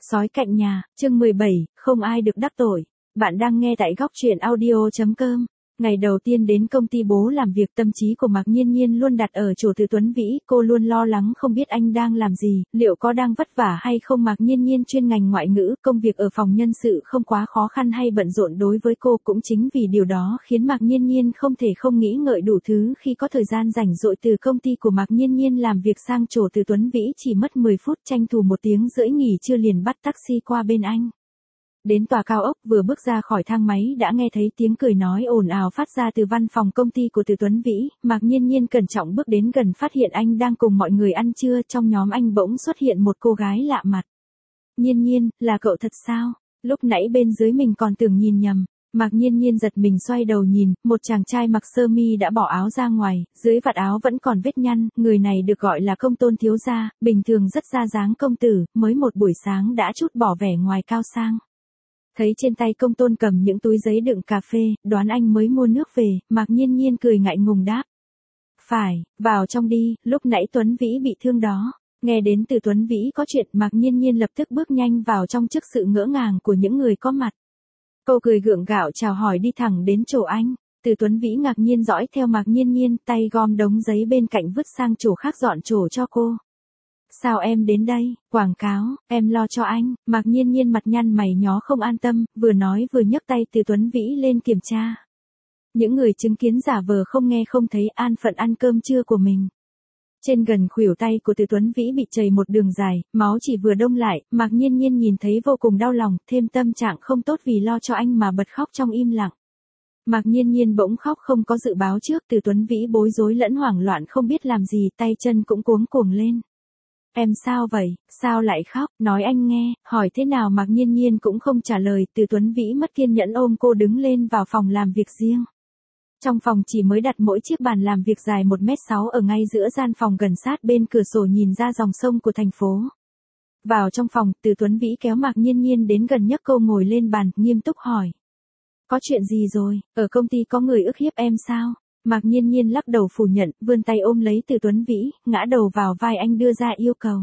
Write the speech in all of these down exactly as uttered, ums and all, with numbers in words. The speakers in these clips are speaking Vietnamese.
Sói cạnh nhà, chương mười bảy, không ai được đắc tội. Bạn đang nghe tại góc truyện audio chấm com. Ngày đầu tiên đến công ty bố làm việc, tâm trí của Mạc Nhiên Nhiên luôn đặt ở chỗ Từ Tuấn Vĩ, cô luôn lo lắng không biết anh đang làm gì, liệu có đang vất vả hay không. Mạc Nhiên Nhiên chuyên ngành ngoại ngữ, công việc ở phòng nhân sự không quá khó khăn hay bận rộn đối với cô, cũng chính vì điều đó khiến Mạc Nhiên Nhiên không thể không nghĩ ngợi đủ thứ khi có thời gian rảnh rỗi. Từ công ty của Mạc Nhiên Nhiên làm việc sang chỗ Từ Tuấn Vĩ chỉ mất mười phút, tranh thủ một tiếng rưỡi nghỉ trưa liền bắt taxi qua bên anh. Đến tòa cao ốc, vừa bước ra khỏi thang máy đã nghe thấy tiếng cười nói ồn ào phát ra từ văn phòng công ty của Từ Tuấn Vĩ. Mạc Nhiên Nhiên cẩn trọng bước đến gần, phát hiện anh đang cùng mọi người ăn trưa. Trong nhóm anh bỗng xuất hiện một cô gái lạ mặt. Nhiên Nhiên, là cậu thật sao? Lúc nãy bên dưới mình còn tưởng nhìn nhầm. Mạc Nhiên Nhiên giật mình xoay đầu nhìn, một chàng trai mặc sơ mi đã bỏ áo ra ngoài, dưới vạt áo vẫn còn vết nhăn. Người này được gọi là Công Tôn thiếu gia, bình thường rất ra dáng công tử, mới một buổi sáng đã chút bỏ vẻ ngoài cao sang. Thấy trên tay Công Tôn cầm những túi giấy đựng cà phê, đoán anh mới mua nước về. Mạc Nhiên Nhiên cười ngại ngùng đáp. Phải, vào trong đi, lúc nãy Tuấn Vĩ bị thương đó. Nghe đến từ Tuấn Vĩ có chuyện, Mạc Nhiên Nhiên lập tức bước nhanh vào trong trước sự ngỡ ngàng của những người có mặt. Cô cười gượng gạo chào hỏi đi thẳng đến chỗ anh. Từ Tuấn Vĩ ngạc nhiên dõi theo Mạc Nhiên Nhiên, tay gom đống giấy bên cạnh vứt sang chỗ khác dọn chỗ cho cô. Sao em đến đây? Quảng cáo, em lo cho anh. Mạc Nhiên Nhiên mặt nhăn mày nhó không an tâm, vừa nói vừa nhấc tay Từ Tuấn Vĩ lên kiểm tra. Những người chứng kiến giả vờ không nghe không thấy, an phận ăn cơm trưa của mình. Trên gần khuỷu tay của Từ Tuấn Vĩ bị chảy một đường dài, máu chỉ vừa đông lại. Mạc Nhiên Nhiên nhìn thấy vô cùng đau lòng, thêm tâm trạng không tốt vì lo cho anh mà bật khóc trong im lặng. Mạc Nhiên Nhiên bỗng khóc không có dự báo trước. Từ Tuấn Vĩ bối rối lẫn hoảng loạn không biết làm gì, tay chân cũng cuống cuồng lên. Em sao vậy, sao lại khóc, nói anh nghe. Hỏi thế nào Mạc Nhiên Nhiên cũng không trả lời. Từ Tuấn Vĩ mất kiên nhẫn ôm cô đứng lên vào phòng làm việc riêng. Trong phòng chỉ mới đặt mỗi chiếc bàn làm việc dài một mét sáu ở ngay giữa gian phòng, gần sát bên cửa sổ nhìn ra dòng sông của thành phố. Vào trong phòng, Từ Tuấn Vĩ kéo Mạc Nhiên Nhiên đến gần, nhấc cô ngồi lên bàn, nghiêm túc hỏi. Có chuyện gì rồi, ở công ty có người ức hiếp em sao? Mạc Nhiên Nhiên lắc đầu phủ nhận, vươn tay ôm lấy Từ Tuấn Vĩ, ngã đầu vào vai anh đưa ra yêu cầu.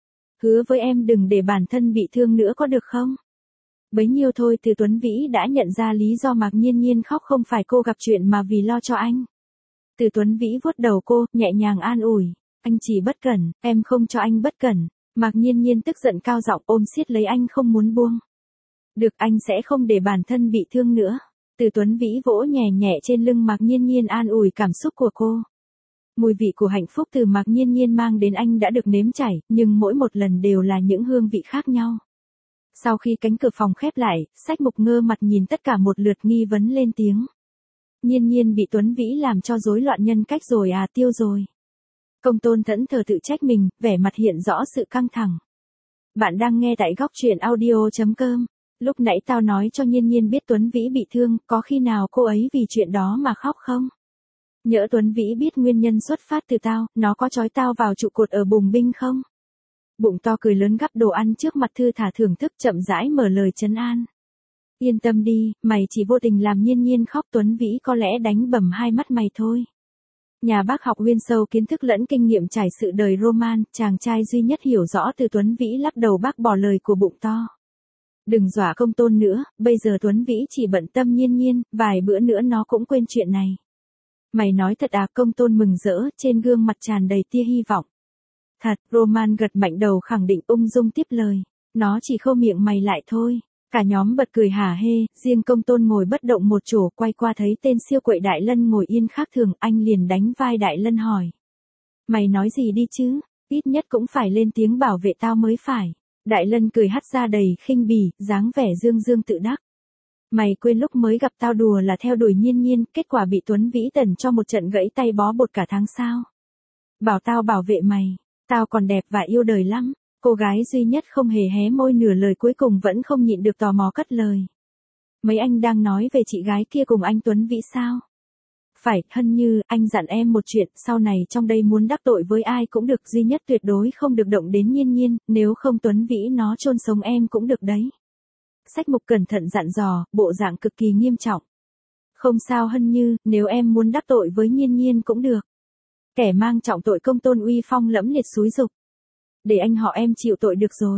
Hứa với em đừng để bản thân bị thương nữa có được không? Bấy nhiêu thôi. Từ Tuấn Vĩ đã nhận ra lý do Mạc Nhiên Nhiên khóc không phải cô gặp chuyện mà vì lo cho anh. Từ Tuấn Vĩ vuốt đầu cô, nhẹ nhàng an ủi. Anh chỉ bất cẩn, em không cho anh bất cẩn. Mạc Nhiên Nhiên tức giận cao giọng ôm siết lấy anh không muốn buông. Được, anh sẽ không để bản thân bị thương nữa. Từ Tuấn Vĩ vỗ nhẹ nhẹ trên lưng Mạc Nhiên Nhiên, an ủi cảm xúc của cô. Mùi vị của hạnh phúc từ Mạc Nhiên Nhiên mang đến anh đã được nếm trải, nhưng mỗi một lần đều là những hương vị khác nhau. Sau khi cánh cửa phòng khép lại, Sách Mục ngơ mặt nhìn tất cả một lượt, nghi vấn lên tiếng. Nhiên Nhiên bị Tuấn Vĩ làm cho rối loạn nhân cách rồi à, tiêu rồi. Công Tôn thẫn thờ tự trách mình, vẻ mặt hiện rõ sự căng thẳng. Bạn đang nghe tại góc truyện audio chấm com. Lúc nãy tao nói cho Nhiên Nhiên biết Tuấn Vĩ bị thương, có khi nào cô ấy vì chuyện đó mà khóc không? Nhỡ Tuấn Vĩ biết nguyên nhân xuất phát từ tao, nó có trói tao vào trụ cột ở bùng binh không? Bụng to cười lớn gắp đồ ăn trước mặt thư thả thưởng thức, chậm rãi mở lời trấn an. Yên tâm đi, mày chỉ vô tình làm Nhiên Nhiên khóc, Tuấn Vĩ có lẽ đánh bầm hai mắt mày thôi. Nhà bác học Nguyên sâu kiến thức lẫn kinh nghiệm trải sự đời Roman, chàng trai duy nhất hiểu rõ Từ Tuấn Vĩ lắc đầu bác bỏ lời của bụng to. Đừng dọa Công Tôn nữa, bây giờ Tuấn Vĩ chỉ bận tâm Nhiên Nhiên, vài bữa nữa nó cũng quên chuyện này. Mày nói thật à? Công Tôn mừng rỡ, trên gương mặt tràn đầy tia hy vọng. Thật, Roman gật mạnh đầu khẳng định, ung dung tiếp lời. Nó chỉ khô miệng mày lại thôi. Cả nhóm bật cười hả hê, riêng Công Tôn ngồi bất động một chỗ, quay qua thấy tên siêu quậy Đại Lân ngồi yên khác thường, anh liền đánh vai Đại Lân hỏi. Mày nói gì đi chứ, ít nhất cũng phải lên tiếng bảo vệ tao mới phải. Đại Lân cười hắt ra đầy khinh bỉ, dáng vẻ dương dương tự đắc. Mày quên lúc mới gặp tao đùa là theo đuổi Nhiên Nhiên, kết quả bị Tuấn Vĩ tần cho một trận gãy tay bó bột cả tháng sao? Bảo tao bảo vệ mày, tao còn đẹp và yêu đời lắm. Cô gái duy nhất không hề hé môi nửa lời, cuối cùng vẫn không nhịn được tò mò cất lời. Mấy anh đang nói về chị gái kia cùng anh Tuấn Vĩ sao? Phải, Hân Như, anh dặn em một chuyện, sau này trong đây muốn đắc tội với ai cũng được, duy nhất tuyệt đối không được động đến Nhiên Nhiên, nếu không Tuấn Vĩ nó chôn sống em cũng được đấy. Sách Mục cẩn thận dặn dò, bộ dạng cực kỳ nghiêm trọng. Không sao Hân Như, nếu em muốn đắc tội với Nhiên Nhiên cũng được. Kẻ mang trọng tội Công Tôn uy phong lẫm liệt xúi giục. Để anh họ em chịu tội được rồi.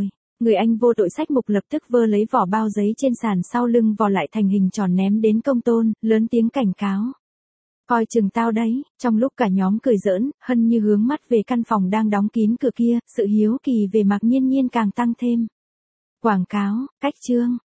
Người anh vô tội sách mục lập tức vơ lấy vỏ bao giấy trên sàn sau lưng vò lại thành hình tròn ném đến Công Tôn, lớn tiếng cảnh cáo. Coi chừng tao đấy, trong lúc cả nhóm cười giỡn, Hân Như hướng mắt về căn phòng đang đóng kín cửa kia, sự hiếu kỳ về Mạc Nhiên Nhiên càng tăng thêm. Quảng cáo, cách chương.